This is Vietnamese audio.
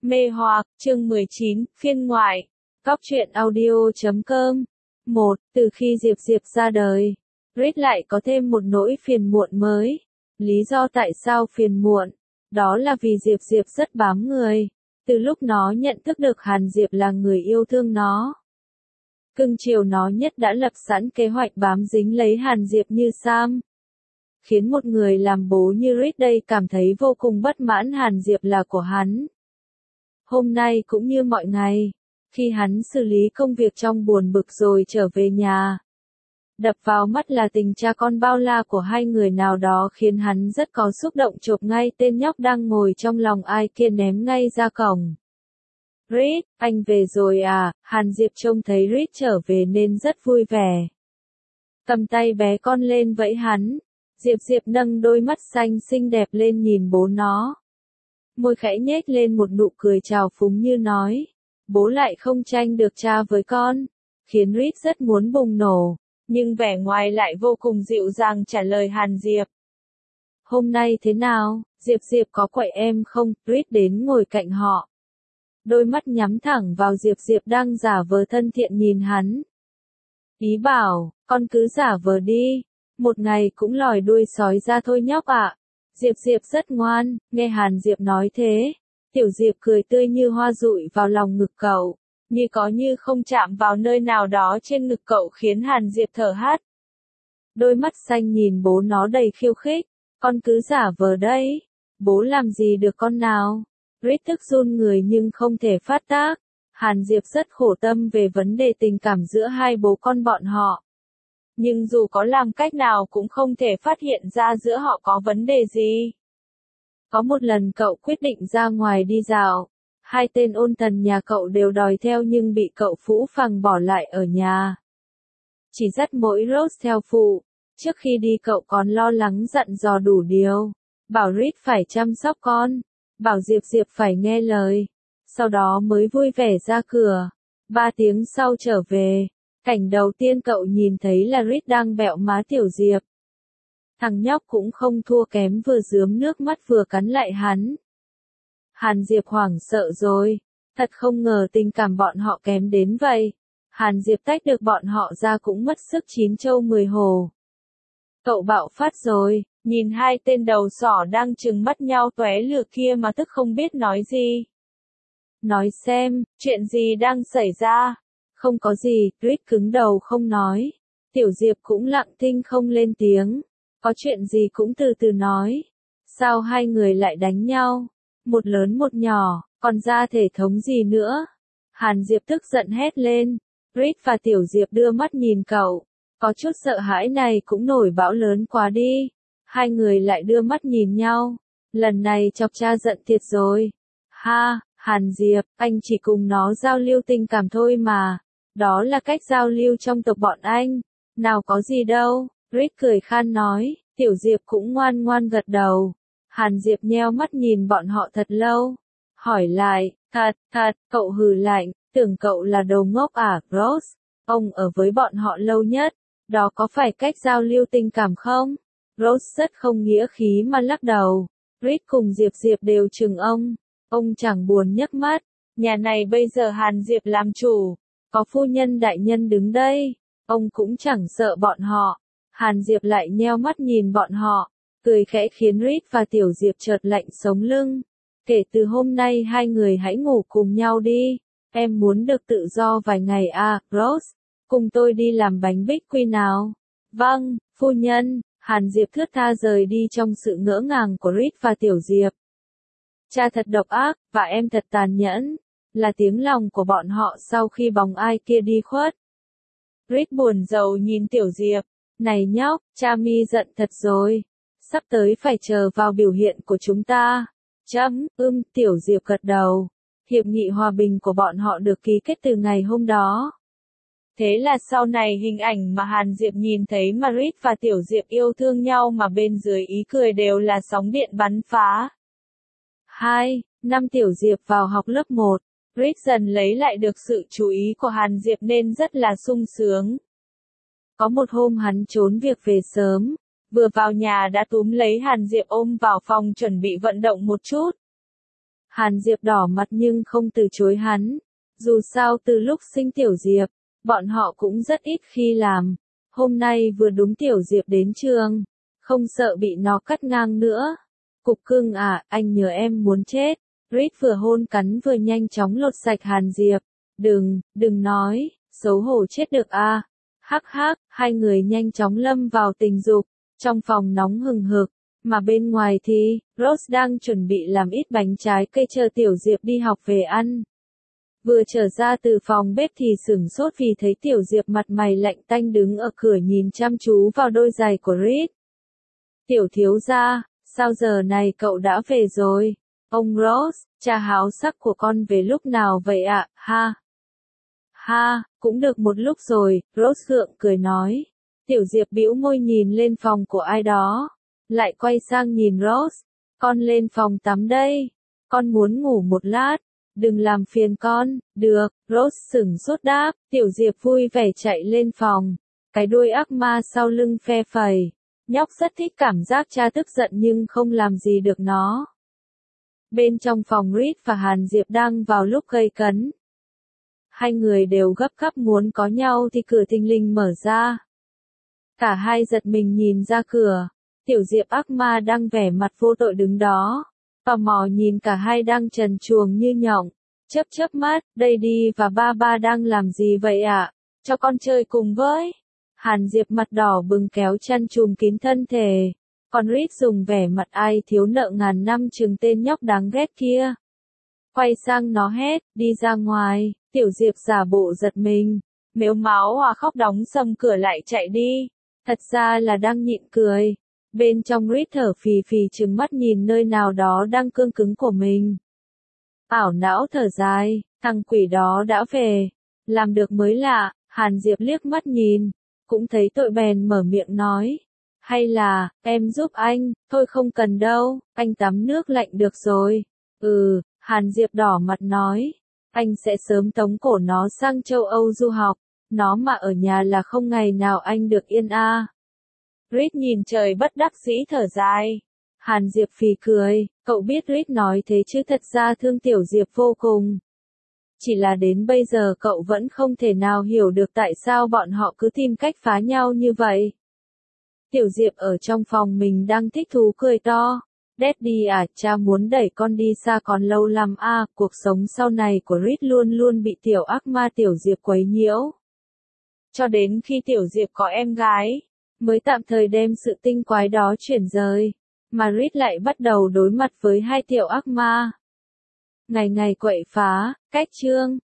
Mê hoặc, chương 19, phiên ngoại. Góc truyện audio.com. 1. Từ khi Diệp ra đời, Reed lại có thêm một nỗi phiền muộn mới. Lý do tại sao phiền muộn? Đó là vì Diệp rất bám người. Từ lúc nó nhận thức được Hàn Diệp là người yêu thương nó, cưng chiều nó nhất, đã lập sẵn kế hoạch bám dính lấy Hàn Diệp như Sam. Khiến một người làm bố như Reed đây cảm thấy vô cùng bất mãn. Hàn Diệp là của hắn. Hôm nay cũng như mọi ngày, khi hắn xử lý công việc trong buồn bực rồi trở về nhà, đập vào mắt là tình cha con bao la của hai người nào đó khiến hắn rất có xúc động, chộp ngay tên nhóc đang ngồi trong lòng ai kia ném ngay ra cổng. Reed, anh về rồi à? Hàn Diệp trông thấy Reed trở về nên rất vui vẻ. Cầm tay bé con lên vẫy hắn. Diệp nâng đôi mắt xanh xinh đẹp lên nhìn bố nó. Môi khẽ nhếch lên một nụ cười trào phúng như nói, bố lại không tranh được cha với con, khiến Reed rất muốn bùng nổ, nhưng vẻ ngoài lại vô cùng dịu dàng trả lời Hàn Diệp. Hôm nay thế nào, Diệp có quậy em không? Reed đến ngồi cạnh họ. Đôi mắt nhắm thẳng vào Diệp đang giả vờ thân thiện nhìn hắn. Ý bảo, con cứ giả vờ đi, một ngày cũng lòi đuôi sói ra thôi nhóc ạ. Diệp rất ngoan, nghe Hàn Diệp nói thế, tiểu Diệp cười tươi như hoa rụi vào lòng ngực cậu, như có như không chạm vào nơi nào đó trên ngực cậu khiến Hàn Diệp thở hắt. Đôi mắt xanh nhìn bố nó đầy khiêu khích, con cứ giả vờ đấy, bố làm gì được con nào. Reed tức run người nhưng không thể phát tác. Hàn Diệp rất khổ tâm về vấn đề tình cảm giữa hai bố con bọn họ. Nhưng dù có làm cách nào cũng không thể phát hiện ra giữa họ có vấn đề gì. Có một lần cậu quyết định ra ngoài đi dạo. Hai tên ôn thần nhà cậu đều đòi theo nhưng bị cậu phũ phàng bỏ lại ở nhà. Chỉ dắt mỗi Rose theo phụ. Trước khi đi cậu còn lo lắng dặn dò đủ điều. Bảo Reed phải chăm sóc con. Bảo Diệp phải nghe lời. Sau đó mới vui vẻ ra cửa. 3 tiếng sau trở về. Cảnh đầu tiên cậu nhìn thấy là Reed đang bẹo má tiểu Diệp. Thằng nhóc cũng không thua kém, vừa rướm nước mắt vừa cắn lại hắn. Hàn Diệp hoảng sợ rồi. Thật không ngờ tình cảm bọn họ kém đến vậy. Hàn Diệp tách được bọn họ ra cũng mất sức 9 trâu 10 hồ. Cậu bạo phát rồi, nhìn hai tên đầu sỏ đang trừng mắt nhau tóe lửa kia mà tức không biết nói gì. Nói xem, chuyện gì đang xảy ra? Không có gì, Reed cứng đầu không nói. Tiểu Diệp cũng lặng thinh không lên tiếng. Có chuyện gì cũng từ từ nói. Sao hai người lại đánh nhau? Một lớn một nhỏ, còn ra thể thống gì nữa? Hàn Diệp tức giận hét lên. Reed và Tiểu Diệp đưa mắt nhìn cậu. Có chút sợ hãi, này cũng nổi bão lớn quá đi. Hai người lại đưa mắt nhìn nhau. Lần này chọc cha giận thiệt rồi. Ha, Hàn Diệp, anh chỉ cùng nó giao lưu tình cảm thôi mà. Đó là cách giao lưu trong tộc bọn anh. Nào có gì đâu. Reed cười khan nói. Tiểu Diệp cũng ngoan ngoan gật đầu. Hàn Diệp nheo mắt nhìn bọn họ thật lâu. Hỏi lại, thật, cậu hừ lạnh, tưởng cậu là đồ ngốc à, Rose? Ông ở với bọn họ lâu nhất. Đó có phải cách giao lưu tình cảm không? Rose rất không nghĩa khí mà lắc đầu. Reed cùng Diệp đều chừng ông. Ông chẳng buồn nhấc mắt. Nhà này bây giờ Hàn Diệp làm chủ. Có phu nhân đại nhân đứng đây. Ông cũng chẳng sợ bọn họ. Hàn Diệp lại nheo mắt nhìn bọn họ. Cười khẽ khiến Reed và Tiểu Diệp chợt lạnh sống lưng. Kể từ hôm nay hai người hãy ngủ cùng nhau đi. Em muốn được tự do vài ngày à, Rose? Cùng tôi đi làm bánh bích quy nào. Vâng, phu nhân. Hàn Diệp thướt tha rời đi trong sự ngỡ ngàng của Reed và Tiểu Diệp. Cha thật độc ác, và em thật tàn nhẫn. Là tiếng lòng của bọn họ sau khi bóng ai kia đi khuất. Reed buồn rầu nhìn Tiểu Diệp. Này nhóc, cha mi giận thật rồi. Sắp tới phải chờ vào biểu hiện của chúng ta. Tiểu Diệp gật đầu. Hiệp nghị hòa bình của bọn họ được ký kết từ ngày hôm đó. Thế là sau này hình ảnh mà Hàn Diệp nhìn thấy mà Reed và Tiểu Diệp yêu thương nhau mà bên dưới ý cười đều là sóng điện bắn phá. 2. Năm Tiểu Diệp vào học lớp 1, Reed dần lấy lại được sự chú ý của Hàn Diệp nên rất là sung sướng. Có một hôm hắn trốn việc về sớm, vừa vào nhà đã túm lấy Hàn Diệp ôm vào phòng chuẩn bị vận động một chút. Hàn Diệp đỏ mặt nhưng không từ chối hắn. Dù sao từ lúc sinh Tiểu Diệp, bọn họ cũng rất ít khi làm. Hôm nay vừa đúng Tiểu Diệp đến trường, không sợ bị nó cắt ngang nữa. Cục cưng à, anh nhớ em muốn chết. Reed vừa hôn cắn vừa nhanh chóng lột sạch Hàn Diệp. Đừng nói, xấu hổ chết được à. Hắc hắc, hai người nhanh chóng lâm vào tình dục. Trong phòng nóng hừng hực, mà bên ngoài thì, Rose đang chuẩn bị làm ít bánh trái cây chờ Tiểu Diệp đi học về ăn. Vừa trở ra từ phòng bếp thì sửng sốt vì thấy Tiểu Diệp mặt mày lạnh tanh đứng ở cửa nhìn chăm chú vào đôi giày của Reed. Tiểu thiếu gia, sao giờ này cậu đã về rồi? Ông Rose, cha háo sắc của con về lúc nào vậy ạ? Ha! Ha, cũng được một lúc rồi, Rose gượng cười nói. Tiểu Diệp bĩu môi nhìn lên phòng của ai đó. Lại quay sang nhìn Rose. Con lên phòng tắm đây. Con muốn ngủ một lát. Đừng làm phiền con. Được, Rose sửng sốt đáp. Tiểu Diệp vui vẻ chạy lên phòng. Cái đuôi ác ma sau lưng phe phẩy. Nhóc rất thích cảm giác cha tức giận nhưng không làm gì được nó. Bên trong phòng Reed và Hàn Diệp đang vào lúc gây cấn. Hai người đều gấp gáp muốn có nhau thì cửa thình lình mở ra. Cả hai giật mình nhìn ra cửa. Tiểu Diệp ác ma đang vẻ mặt vô tội đứng đó. Tò mò nhìn cả hai đang trần truồng như nhộng. Chớp mắt, đây đi và ba đang làm gì vậy ạ? Cho con chơi cùng với. Hàn Diệp mặt đỏ bừng kéo chăn trùm kín thân thể. Còn Reed dùng vẻ mặt ai thiếu nợ ngàn năm chừng tên nhóc đáng ghét kia. Quay sang nó hét, đi ra ngoài. Tiểu Diệp giả bộ giật mình. Mếu máo hòa khóc đóng sầm cửa lại chạy đi. Thật ra là đang nhịn cười. Bên trong Reed thở phì phì trừng mắt nhìn nơi nào đó đang cương cứng của mình. Ảo não thở dài, thằng quỷ đó đã về. Làm được mới lạ, Hàn Diệp liếc mắt nhìn. Cũng thấy tội bèn mở miệng nói. Hay là, em giúp anh, thôi không cần đâu, anh tắm nước lạnh được rồi. Hàn Diệp đỏ mặt nói. Anh sẽ sớm tống cổ nó sang châu Âu du học. Nó mà ở nhà là không ngày nào anh được yên a. Reed nhìn trời bất đắc dĩ thở dài. Hàn Diệp phì cười, cậu biết Reed nói thế chứ thật ra thương Tiểu Diệp vô cùng. Chỉ là đến bây giờ cậu vẫn không thể nào hiểu được tại sao bọn họ cứ tìm cách phá nhau như vậy. Tiểu Diệp ở trong phòng mình đang thích thú cười to. Daddy à, cha muốn đẩy con đi xa còn lâu lắm à, cuộc sống sau này của Reed luôn luôn bị tiểu ác ma Tiểu Diệp quấy nhiễu. Cho đến khi Tiểu Diệp có em gái, mới tạm thời đem sự tinh quái đó chuyển rời, mà Reed lại bắt đầu đối mặt với hai tiểu ác ma. Ngày ngày quậy phá, cách chương.